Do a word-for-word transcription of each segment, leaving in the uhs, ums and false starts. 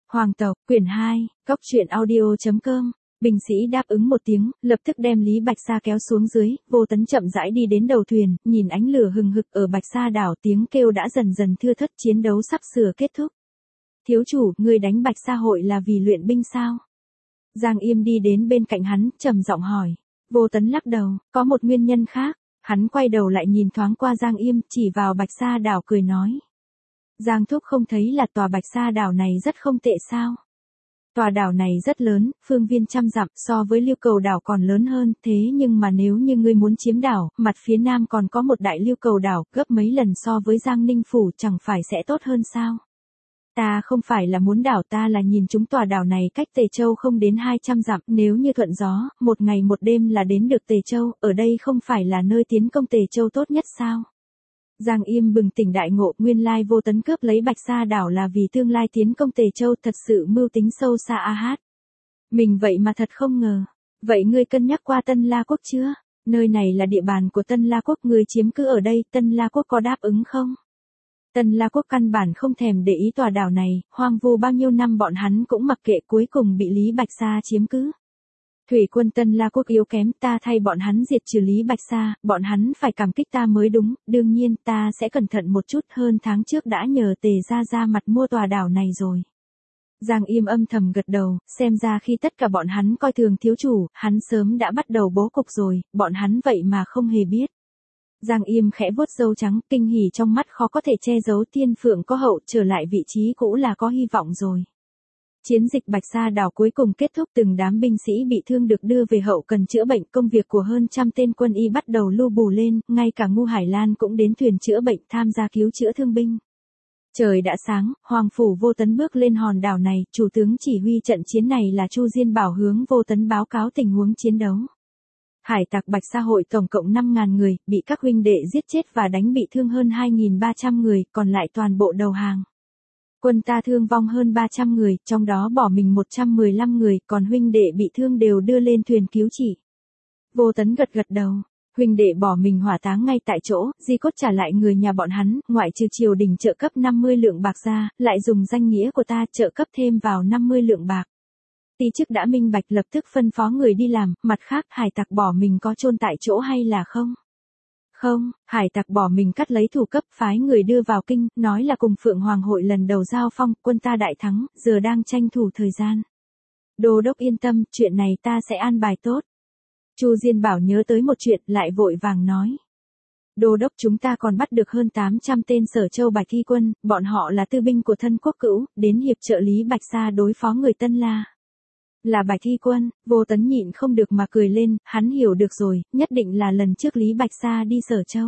Hoàng tộc, quyển hai, cóc truyện audio chấm com. Binh sĩ đáp ứng một tiếng, lập tức đem Lý Bạch Sa kéo xuống dưới, Vô Tấn chậm rãi đi đến đầu thuyền, nhìn ánh lửa hừng hực ở Bạch Sa đảo, tiếng kêu đã dần dần thưa thớt, chiến đấu sắp sửa kết thúc. Thiếu chủ, người đánh Bạch Sa hội là vì luyện binh sao? Giang Im đi đến bên cạnh hắn, trầm giọng hỏi. Vô Tấn lắc đầu, có một nguyên nhân khác. Hắn quay đầu lại nhìn thoáng qua Giang Im, chỉ vào Bạch Sa đảo cười nói. Giang thúc không thấy là tòa Bạch Sa đảo này rất không tệ sao? Tòa đảo này rất lớn, phương viên trăm dặm, so với Lưu Cầu đảo còn lớn hơn, thế nhưng mà nếu như ngươi muốn chiếm đảo, mặt phía nam còn có một đại Lưu Cầu đảo, gấp mấy lần so với Giang Ninh phủ, chẳng phải sẽ tốt hơn sao? Ta không phải là muốn đảo, ta là nhìn chúng tòa đảo này cách Tề Châu không đến hai trăm dặm, nếu như thuận gió, một ngày một đêm là đến được Tề Châu, ở đây không phải là nơi tiến công Tề Châu tốt nhất sao? Giang Im bừng tỉnh đại ngộ, nguyên lai Vô Tấn cướp lấy Bạch Sa đảo là vì tương lai tiến công Tề Châu, thật sự mưu tính sâu xa a hát. Mình vậy mà thật không ngờ. Vậy ngươi cân nhắc qua Tân La Quốc chưa? Nơi này là địa bàn của Tân La Quốc, ngươi chiếm cứ ở đây, Tân La Quốc có đáp ứng không? Tân La Quốc căn bản không thèm để ý tòa đảo này, hoang vu bao nhiêu năm bọn hắn cũng mặc kệ, cuối cùng bị Lý Bạch Sa chiếm cứ. Thủy quân Tân La Quốc yếu kém, ta thay bọn hắn diệt trừ Lý Bạch Sa, bọn hắn phải cảm kích ta mới đúng, đương nhiên ta sẽ cẩn thận một chút, hơn tháng trước đã nhờ Tề gia ra mặt mua tòa đảo này rồi. Giang Im âm thầm gật đầu, xem ra khi tất cả bọn hắn coi thường thiếu chủ, hắn sớm đã bắt đầu bố cục rồi, bọn hắn vậy mà không hề biết. Giang Im khẽ vuốt râu trắng, kinh hỉ trong mắt khó có thể che giấu, tiên phượng có hậu, trở lại vị trí cũ là có hy vọng rồi. Chiến dịch Bạch Sa đảo cuối cùng kết thúc, từng đám binh sĩ bị thương được đưa về hậu cần chữa bệnh, công việc của hơn trăm tên quân y bắt đầu lưu bù lên, ngay cả Ngu Hải Lan cũng đến thuyền chữa bệnh tham gia cứu chữa thương binh. Trời đã sáng, Hoàng phủ Vô Tấn bước lên hòn đảo này, chủ tướng chỉ huy trận chiến này là Chu Diên Bảo hướng Vô Tấn báo cáo tình huống chiến đấu. Hải tặc Bạch Sa hội tổng cộng năm nghìn người, bị các huynh đệ giết chết và đánh bị thương hơn hai nghìn ba trăm người, còn lại toàn bộ đầu hàng. Quân ta thương vong hơn ba trăm người, trong đó bỏ mình một trăm mười lăm người, còn huynh đệ bị thương đều đưa lên thuyền cứu trị. Vô Tấn gật gật đầu, huynh đệ bỏ mình hỏa táng ngay tại chỗ, di cốt trả lại người nhà bọn hắn, ngoại trừ triều đình trợ cấp năm mươi lượng bạc ra, lại dùng danh nghĩa của ta trợ cấp thêm vào năm mươi lượng bạc. Ti chức đã minh bạch, lập tức phân phó người đi làm, mặt khác hải tặc bỏ mình có chôn tại chỗ hay là không? Không, hải tặc bỏ mình cắt lấy thủ cấp, phái người đưa vào kinh, nói là cùng Phượng Hoàng hội lần đầu giao phong, quân ta đại thắng, giờ đang tranh thủ thời gian. Đô đốc yên tâm, chuyện này ta sẽ an bài tốt. Chu Diên Bảo nhớ tới một chuyện, lại vội vàng nói. Đô đốc, chúng ta còn bắt được hơn tám trăm tên Sở Châu Bạch Thi quân, bọn họ là tư binh của thân quốc cữu, đến hiệp trợ Lý Bạch Sa đối phó người Tân La. Là Bạch Thi quân, Vô Tấn nhịn không được mà cười lên, hắn hiểu được rồi, nhất định là lần trước Lý Bạch Sa đi Sở Châu.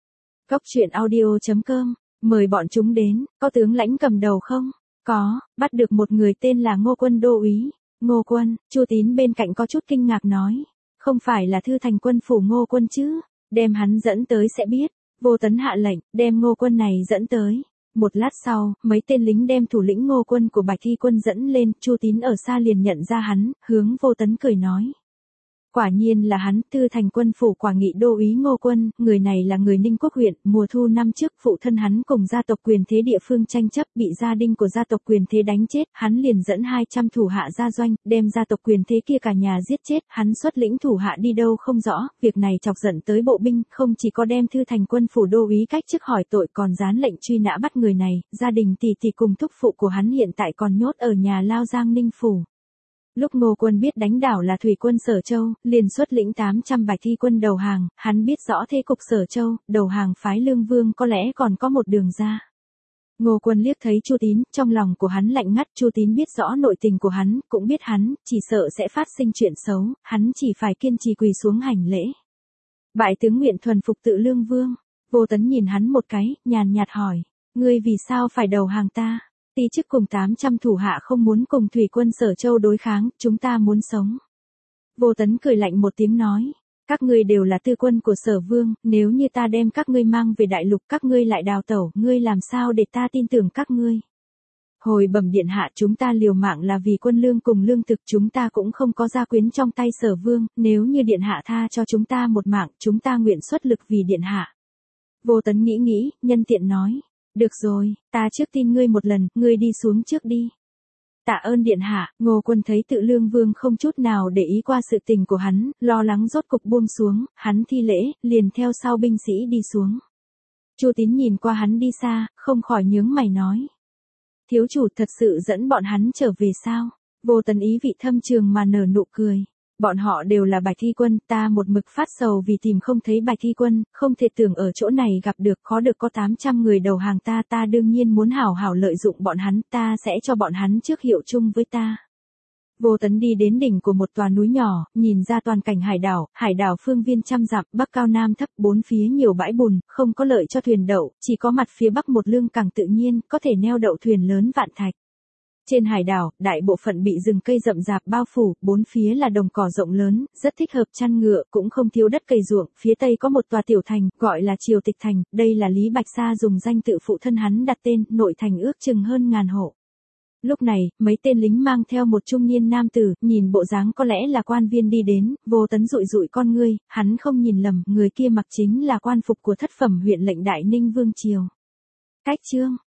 Cóc truyện audio chấm com, mời bọn chúng đến, có tướng lãnh cầm đầu không? Có, bắt được một người tên là Ngô Quân đô úy. Ngô Quân, Chu Tín bên cạnh có chút kinh ngạc nói, không phải là Thư Thành quân phủ Ngô Quân chứ, đem hắn dẫn tới sẽ biết. Vô Tấn hạ lệnh, đem Ngô Quân này dẫn tới. Một lát sau, mấy tên lính đem thủ lĩnh Ngô Quân của Bạch Thi quân dẫn lên, Chu Tín ở xa liền nhận ra hắn, hướng Vô Tấn cười nói. Quả nhiên là hắn, Thư Thành quân phủ Quả Nghị đô úy Ngô Quân, người này là người Ninh Quốc huyện, mùa thu năm trước phụ thân hắn cùng gia tộc quyền thế địa phương tranh chấp, bị gia đình của gia tộc quyền thế đánh chết, hắn liền dẫn hai trăm thủ hạ ra doanh, đem gia tộc quyền thế kia cả nhà giết chết, hắn xuất lĩnh thủ hạ đi đâu không rõ, việc này chọc giận tới bộ binh, không chỉ có đem Thư Thành quân phủ đô úy cách chức hỏi tội, còn dán lệnh truy nã bắt người này, gia đình tỷ tỷ cùng thúc phụ của hắn hiện tại còn nhốt ở nhà lao Giang Ninh phủ. Lúc Ngô Quân biết đánh đảo là thủy quân Sở Châu, liền xuất lĩnh tám trăm Bạch Thi quân đầu hàng, hắn biết rõ thế cục Sở Châu, đầu hàng phái Lương Vương có lẽ còn có một đường ra. Ngô Quân liếc thấy Chu Tín, trong lòng của hắn lạnh ngắt, Chu Tín biết rõ nội tình của hắn, cũng biết hắn, chỉ sợ sẽ phát sinh chuyện xấu, hắn chỉ phải kiên trì quỳ xuống hành lễ. Bại tướng nguyện thuần phục tự Lương Vương. Vô Tấn nhìn hắn một cái, nhàn nhạt hỏi, ngươi vì sao phải đầu hàng ta? Ti chức cùng tám trăm thủ hạ không muốn cùng thủy quân Sở Châu đối kháng, chúng ta muốn sống. Vô Tấn cười lạnh một tiếng nói, các ngươi đều là tư quân của Sở Vương, nếu như ta đem các ngươi mang về đại lục, các ngươi lại đào tẩu, ngươi làm sao để ta tin tưởng các ngươi? Hồi bẩm điện hạ, chúng ta liều mạng là vì quân lương cùng lương thực, chúng ta cũng không có gia quyến trong tay Sở Vương, nếu như điện hạ tha cho chúng ta một mạng, chúng ta nguyện xuất lực vì điện hạ. Vô Tấn nghĩ nghĩ, nhân tiện nói. Được rồi, ta trước tin ngươi một lần, ngươi đi xuống trước đi. Tạ ơn điện hạ. Ngô Quân thấy Tự Lương Vương không chút nào để ý qua sự tình của hắn, lo lắng rốt cục buông xuống, hắn thi lễ, liền theo sau binh sĩ đi xuống. Chu Tín nhìn qua hắn đi xa, không khỏi nhướng mày nói. Thiếu chủ thật sự dẫn bọn hắn trở về sao? Vô Tấn ý vị thâm trường mà nở nụ cười. Bọn họ đều là Bạch Thi Quân, ta một mực phát sầu vì tìm không thấy Bạch Thi Quân, không thể tưởng ở chỗ này gặp được, khó được có tám trăm người đầu hàng ta, ta đương nhiên muốn hảo hảo lợi dụng bọn hắn, ta sẽ cho bọn hắn trước hiệu chung với ta. Vô Tấn đi đến đỉnh của một tòa núi nhỏ, nhìn ra toàn cảnh hải đảo, hải đảo phương viên trăm dặm, bắc cao nam thấp, bốn phía nhiều bãi bùn, không có lợi cho thuyền đậu, chỉ có mặt phía bắc một lương cảng tự nhiên, có thể neo đậu thuyền lớn vạn thạch. Trên hải đảo, đại bộ phận bị rừng cây rậm rạp bao phủ, bốn phía là đồng cỏ rộng lớn, rất thích hợp chăn ngựa, cũng không thiếu đất cày ruộng, phía tây có một tòa tiểu thành, gọi là Triều Tịch Thành, đây là Lý Bạch Sa dùng danh tự phụ thân hắn đặt tên, nội thành ước chừng hơn ngàn hộ. Lúc này, mấy tên lính mang theo một trung niên nam tử, nhìn bộ dáng có lẽ là quan viên đi đến, Vô Tấn dụi dụi con ngươi, hắn không nhìn lầm, người kia mặc chính là quan phục của thất phẩm huyện lệnh Đại Ninh Vương Triều. Cách chương